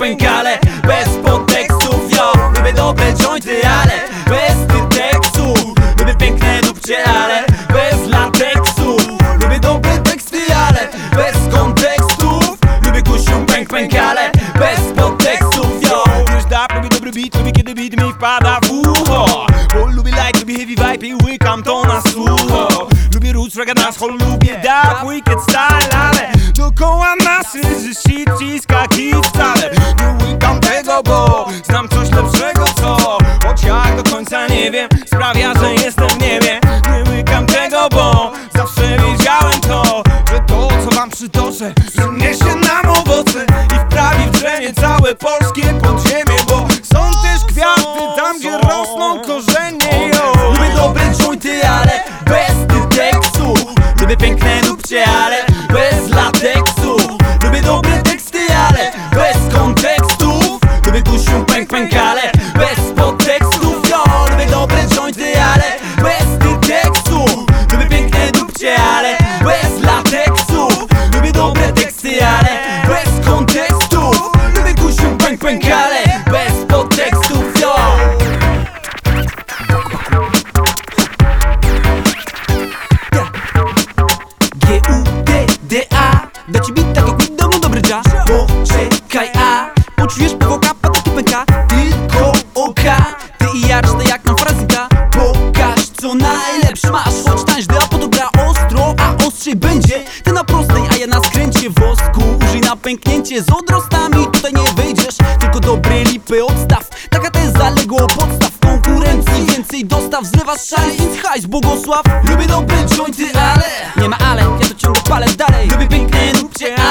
pękale, bez podtekstów, yo. Lubię dobre jointy, ale bez tekstu. Lubię piękne dupcie, ale bez lateksu. Lubię dobre teksty, ale bez kontekstów. Lubię gusiu pękale, bez podtekstów, yo. Wiesz tak, lubię dobry beat, lubię kiedy beat mi wpada w ucho. Bo lubię like, lubię heavy vibe i łykam to na sucho. Lubię roots, reggae, dancehall, lubię dub, wicked style, ale dookoła masy, że shit ciska hit wcale. Nie łykam tego, bo znam coś lepszego, co choć jak do końca nie wiem, sprawia, że jestem w niebie. Nie łykam tego, bo zawsze wiedziałem to, że to, co wam przytoczę, niesie nam owoce i wprawi w drzemie całe polskie podziemie. Bo są też kwiaty tam, gdzie rosną korzenie, yo. Lubię dobre jointy, ale bez tekstu. Lubię piękne dupcie, ale bez lateksu. Lubię dobre teksty, ale bez kontekstów. Lubię gusiu pękale, bez podtekstów, yo. Lubię dobre jointy, ale bez tekstu. Lubię piękne dupcie, ale bez lateksu. Lubię dobre teksty, ale bez kontekstów. Lubię gusiu pękale, bez podtekstów, yo. G-U-D-D-A. Da ci bita to quid, no dobry jazz. Poczekaj, a Poczujesz powoka, pada tu pęka. tylko oka. Ty i ja, reszta jak nam frazyka. Pokaż co Najlepszy masz, choć tańźdy, a potem gra ostro, a ostrzej będzie. Ty na prostej, a ja na skręcie wosku. Użyj na pęknięcie z odrostami, tutaj nie wyjdziesz. Tylko dobre lipy odstaw. Taka teza legło podstaw konkurencji. Więcej dostaw, zlewasz szale, więc hajs Bogosław. Lubię dobre jointy, ale Nie ma ale, ja to ciągle palę dalej. lubię piękne dupcie,